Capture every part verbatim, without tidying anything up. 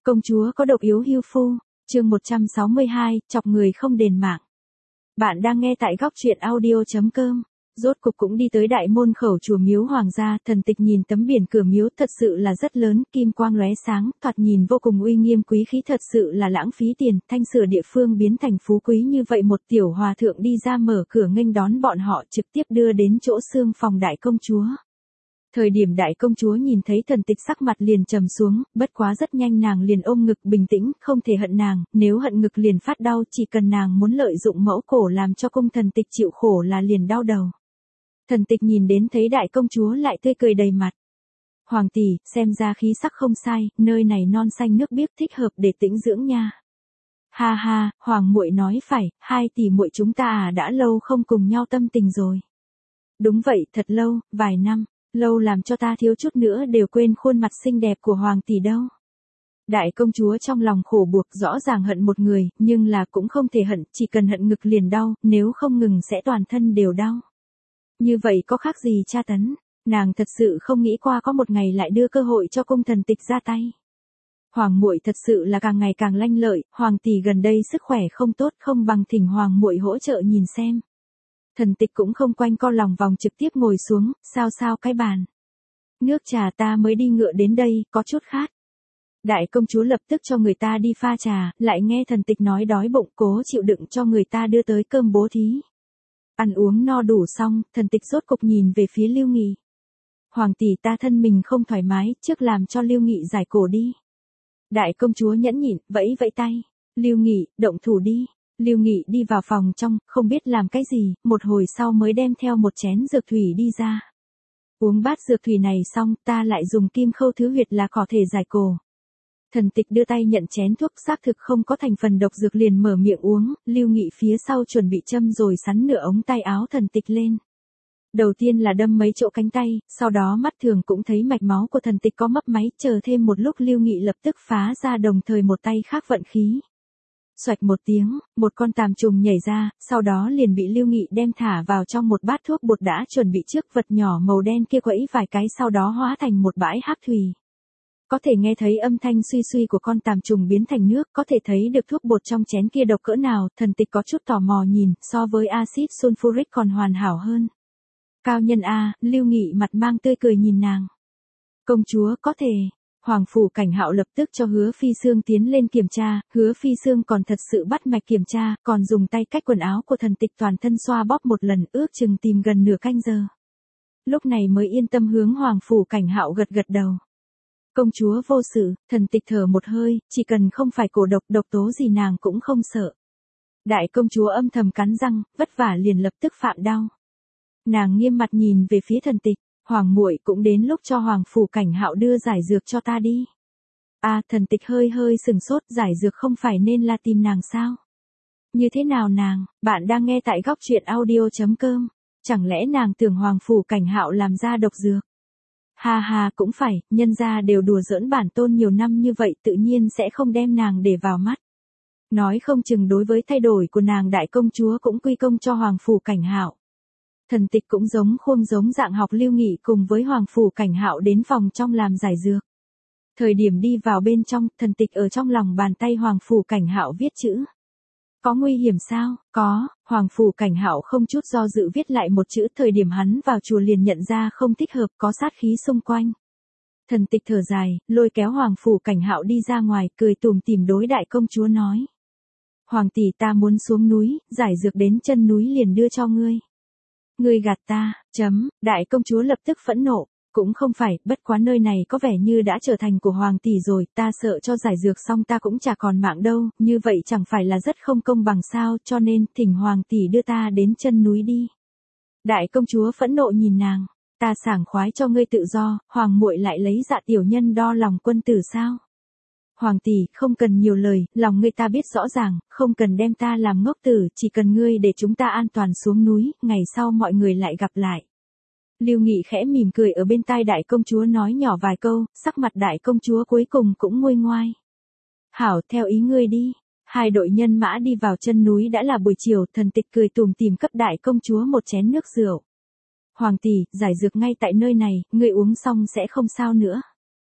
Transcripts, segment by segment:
Công chúa có độc yếu hưu phu, chương một trăm sáu mươi hai, chọc người không đền mạng. Bạn đang nghe tại góc truyện audio chấm com. Rốt cục cũng đi tới đại môn khẩu chùa miếu hoàng gia, Thần Tịch nhìn tấm biển cửa miếu thật sự là rất lớn, kim quang lóe sáng, thoạt nhìn vô cùng uy nghiêm quý khí, thật sự là lãng phí tiền, thanh sửa địa phương biến thành phú quý như vậy, một tiểu hòa thượng đi ra mở cửa nghênh đón bọn họ, trực tiếp đưa đến chỗ xương phòng đại công chúa. Thời điểm đại công chúa nhìn thấy Thần Tịch sắc mặt liền trầm xuống, bất quá rất nhanh nàng liền ôm ngực bình tĩnh, không thể hận nàng, nếu hận ngực liền phát đau, chỉ cần nàng muốn lợi dụng mẫu cổ làm cho cung Thần Tịch chịu khổ là liền đau đầu. Thần Tịch nhìn đến thấy đại công chúa lại tươi cười đầy mặt. Hoàng tỷ, xem ra khí sắc không sai, nơi này non xanh nước biếc thích hợp để tĩnh dưỡng nha. Ha ha, hoàng muội nói phải, hai tỷ muội chúng ta à đã lâu không cùng nhau tâm tình rồi. Đúng vậy, thật lâu, vài năm. Lâu làm cho ta thiếu chút nữa đều quên khuôn mặt xinh đẹp của hoàng tỷ đâu. Đại công chúa trong lòng khổ buộc, rõ ràng hận một người, nhưng là cũng không thể hận, chỉ cần hận ngực liền đau, nếu không ngừng sẽ toàn thân đều đau. Như vậy có khác gì tra tấn, nàng thật sự không nghĩ qua có một ngày lại đưa cơ hội cho cung Thần Tịch ra tay. Hoàng muội thật sự là càng ngày càng lanh lợi, hoàng tỷ gần đây sức khỏe không tốt, không bằng thỉnh hoàng muội hỗ trợ nhìn xem. Thần Tịch cũng không quanh co lòng vòng, trực tiếp ngồi xuống, sao sao cái bàn. Nước trà ta mới đi ngựa đến đây, có chút khát. Đại công chúa lập tức cho người ta đi pha trà, lại nghe Thần Tịch nói đói bụng, cố chịu đựng cho người ta đưa tới cơm bố thí. Ăn uống no đủ xong, Thần Tịch rốt cục nhìn về phía Lưu Nghị. Hoàng tỷ, ta thân mình không thoải mái, trước làm cho Lưu Nghị giải cổ đi. Đại công chúa nhẫn nhịn, vẫy vẫy tay. Lưu Nghị, động thủ đi. Lưu Nghị đi vào phòng trong, không biết làm cái gì, một hồi sau mới đem theo một chén dược thủy đi ra. Uống bát dược thủy này xong, ta lại dùng kim khâu thứ huyệt là có thể giải cổ. Thần Tịch đưa tay nhận chén thuốc, xác thực không có thành phần độc dược liền mở miệng uống, Lưu Nghị phía sau chuẩn bị châm rồi sắn nửa ống tay áo Thần Tịch lên. Đầu tiên là đâm mấy chỗ cánh tay, sau đó mắt thường cũng thấy mạch máu của Thần Tịch có mấp máy, chờ thêm một lúc Lưu Nghị lập tức phá ra, đồng thời một tay khác vận khí. Xoạch một tiếng, một con tàm trùng nhảy ra, sau đó liền bị Lưu Nghị đem thả vào trong một bát thuốc bột đã chuẩn bị trước, vật nhỏ màu đen kia quẫy vài cái sau đó hóa thành một bãi hắc thủy. Có thể nghe thấy âm thanh suy suy của con tàm trùng biến thành nước, có thể thấy được thuốc bột trong chén kia độc cỡ nào, Thần Tịch có chút tò mò nhìn, so với axit sulfuric còn hoàn hảo hơn. Cao nhân A, Lưu Nghị mặt mang tươi cười nhìn nàng. Công chúa có thể. Hoàng phủ Cảnh Hạo lập tức cho Hứa Phi Sương tiến lên kiểm tra, Hứa Phi Sương còn thật sự bắt mạch kiểm tra, còn dùng tay cách quần áo của Thần Tịch toàn thân xoa bóp một lần, ước chừng tìm gần nửa canh giờ. Lúc này mới yên tâm hướng Hoàng phủ Cảnh Hạo gật gật đầu. Công chúa vô sự, Thần Tịch thở một hơi, chỉ cần không phải cổ độc, độc tố gì nàng cũng không sợ. Đại công chúa âm thầm cắn răng, vất vả liền lập tức phạm đau. Nàng nghiêm mặt nhìn về phía Thần Tịch. Hoàng muội cũng đến lúc cho Hoàng phủ Cảnh Hạo đưa giải dược cho ta đi. A, à, Thần Tịch hơi hơi sừng sốt, giải dược không phải nên là tìm nàng sao? Như thế nào nàng, bạn đang nghe tại góc truyện audio chấm com, chẳng lẽ nàng tưởng Hoàng phủ Cảnh Hạo làm ra độc dược? Ha ha, cũng phải, nhân gia đều đùa giỡn bản tôn nhiều năm như vậy, tự nhiên sẽ không đem nàng để vào mắt. Nói không chừng đối với thay đổi của nàng đại công chúa cũng quy công cho Hoàng phủ Cảnh Hạo. Thần Tịch cũng giống khuôn giống dạng học Lưu Nghị cùng với Hoàng phủ Cảnh Hạo đến phòng trong làm giải dược. Thời điểm đi vào bên trong, Thần Tịch ở trong lòng bàn tay Hoàng phủ Cảnh Hạo viết chữ. Có nguy hiểm sao? Có, Hoàng phủ Cảnh Hạo không chút do dự viết lại một chữ, thời điểm hắn vào chùa liền nhận ra không thích hợp, có sát khí xung quanh. Thần Tịch thở dài, lôi kéo Hoàng phủ Cảnh Hạo đi ra ngoài, cười tủm tỉm đối đại công chúa nói. Hoàng tỷ, ta muốn xuống núi, giải dược đến chân núi liền đưa cho ngươi. Ngươi gạt ta, chấm, đại công chúa lập tức phẫn nộ, cũng không phải, bất quá nơi này có vẻ như đã trở thành của hoàng tỷ rồi, ta sợ cho giải dược xong ta cũng chả còn mạng đâu, như vậy chẳng phải là rất không công bằng sao, cho nên, thỉnh hoàng tỷ đưa ta đến chân núi đi. Đại công chúa phẫn nộ nhìn nàng, ta sảng khoái cho ngươi tự do, hoàng muội lại lấy dạ tiểu nhân đo lòng quân tử sao? Hoàng tỷ, không cần nhiều lời, lòng ngươi ta biết rõ ràng, không cần đem ta làm ngốc tử, chỉ cần ngươi để chúng ta an toàn xuống núi, ngày sau mọi người lại gặp lại. Lưu Nghị khẽ mỉm cười ở bên tai đại công chúa nói nhỏ vài câu, sắc mặt đại công chúa cuối cùng cũng nguôi ngoai. Hảo, theo ý ngươi đi. Hai đội nhân mã đi vào chân núi đã là buổi chiều, Thần Tịch cười tủm tỉm cấp đại công chúa một chén nước rượu. Hoàng tỷ, giải dược ngay tại nơi này, ngươi uống xong sẽ không sao nữa.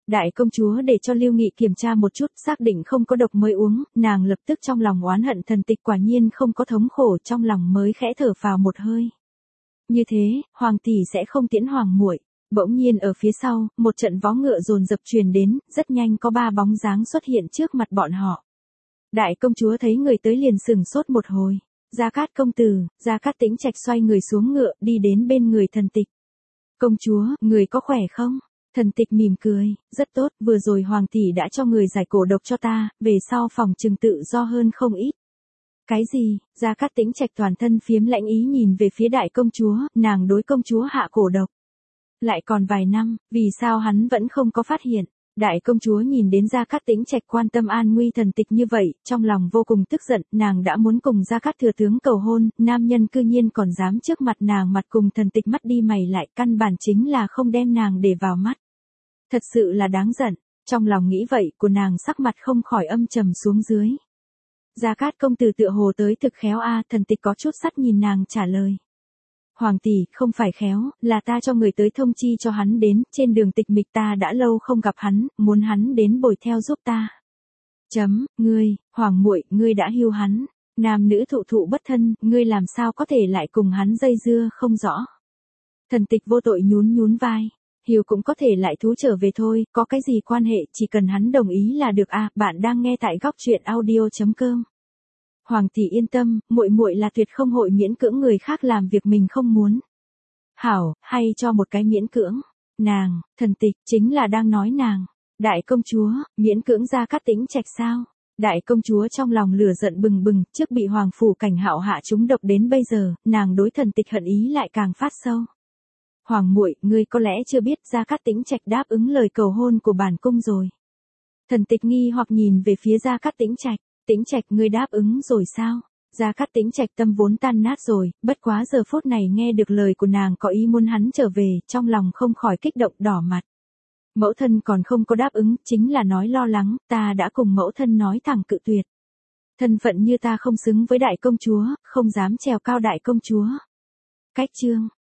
Đại công chúa để cho Lưu Nghị kiểm tra một chút, xác định không có độc mới uống, nàng lập tức trong lòng oán hận thần tịch quả nhiên không có thống khổ, trong lòng mới khẽ thở phào một hơi. Như thế, hoàng tỷ sẽ không tiễn hoàng muội. Bỗng nhiên ở phía sau, một trận vó ngựa dồn dập truyền đến, rất nhanh có ba bóng dáng xuất hiện trước mặt bọn họ. Đại công chúa thấy người tới liền sừng sốt một hồi. Gia Cát công tử, Gia Cát Tĩnh Trạch xoay người xuống ngựa, đi đến bên người thần tịch. Công chúa, người có khỏe không? Thần tịch mỉm cười, rất tốt, vừa rồi hoàng tỷ đã cho người giải cổ độc cho ta, về sau phòng trừng tự do hơn không ít. Cái gì? Gia Cát Tĩnh Trạch toàn thân phiếm lãnh ý nhìn về phía đại công chúa, nàng đối công chúa hạ cổ độc. Lại còn vài năm, vì sao hắn vẫn không có phát hiện? Đại công chúa nhìn đến Gia Cát Tĩnh Trạch quan tâm an nguy thần tịch như vậy, trong lòng vô cùng tức giận, nàng đã muốn cùng Gia Cát thừa tướng cầu hôn, nam nhân cư nhiên còn dám trước mặt nàng mặt cùng thần tịch mắt đi mày lại, căn bản chính là không đem nàng để vào mắt. Thật sự là đáng giận, trong lòng nghĩ vậy của nàng sắc mặt không khỏi âm trầm xuống dưới. Gia Cát công tử tựa hồ tới thực khéo a, thần tịch có chút sắt nhìn nàng trả lời. Hoàng tỷ, không phải khéo, là ta cho người tới thông chi cho hắn đến, trên đường tịch mịch ta đã lâu không gặp hắn, muốn hắn đến bồi theo giúp ta. Chấm, ngươi, hoàng muội, ngươi đã hiu hắn, nam nữ thụ thụ bất thân, ngươi làm sao có thể lại cùng hắn dây dưa không rõ. Thần tịch vô tội nhún nhún vai, hiu cũng có thể lại thú trở về thôi, có cái gì quan hệ, chỉ cần hắn đồng ý là được a. Bạn đang nghe tại góc truyện audio chấm com. Hoàng tỷ yên tâm, muội muội là tuyệt không hội miễn cưỡng người khác làm việc mình không muốn. Hảo, hay cho một cái miễn cưỡng. Nàng, thần tịch, chính là đang nói nàng. Đại công chúa, miễn cưỡng Gia Cát Tĩnh Trạch sao? Đại công chúa trong lòng lửa giận bừng bừng, trước bị hoàng phủ Cảnh Hạo hạ trúng độc đến bây giờ, nàng đối thần tịch hận ý lại càng phát sâu. Hoàng muội, ngươi có lẽ chưa biết Gia Cát Tĩnh Trạch đáp ứng lời cầu hôn của bản cung rồi. Thần tịch nghi hoặc nhìn về phía Gia Cát Tĩnh Trạch. Tĩnh Trạch, ngươi đáp ứng rồi sao? Gia Cát Tĩnh Trạch tâm vốn tan nát rồi, bất quá giờ phút này nghe được lời của nàng có ý muốn hắn trở về, trong lòng không khỏi kích động đỏ mặt. Mẫu thân còn không có đáp ứng, chính là nói lo lắng, ta đã cùng mẫu thân nói thẳng cự tuyệt. Thân phận như ta không xứng với đại công chúa, không dám trèo cao đại công chúa. Cách chương,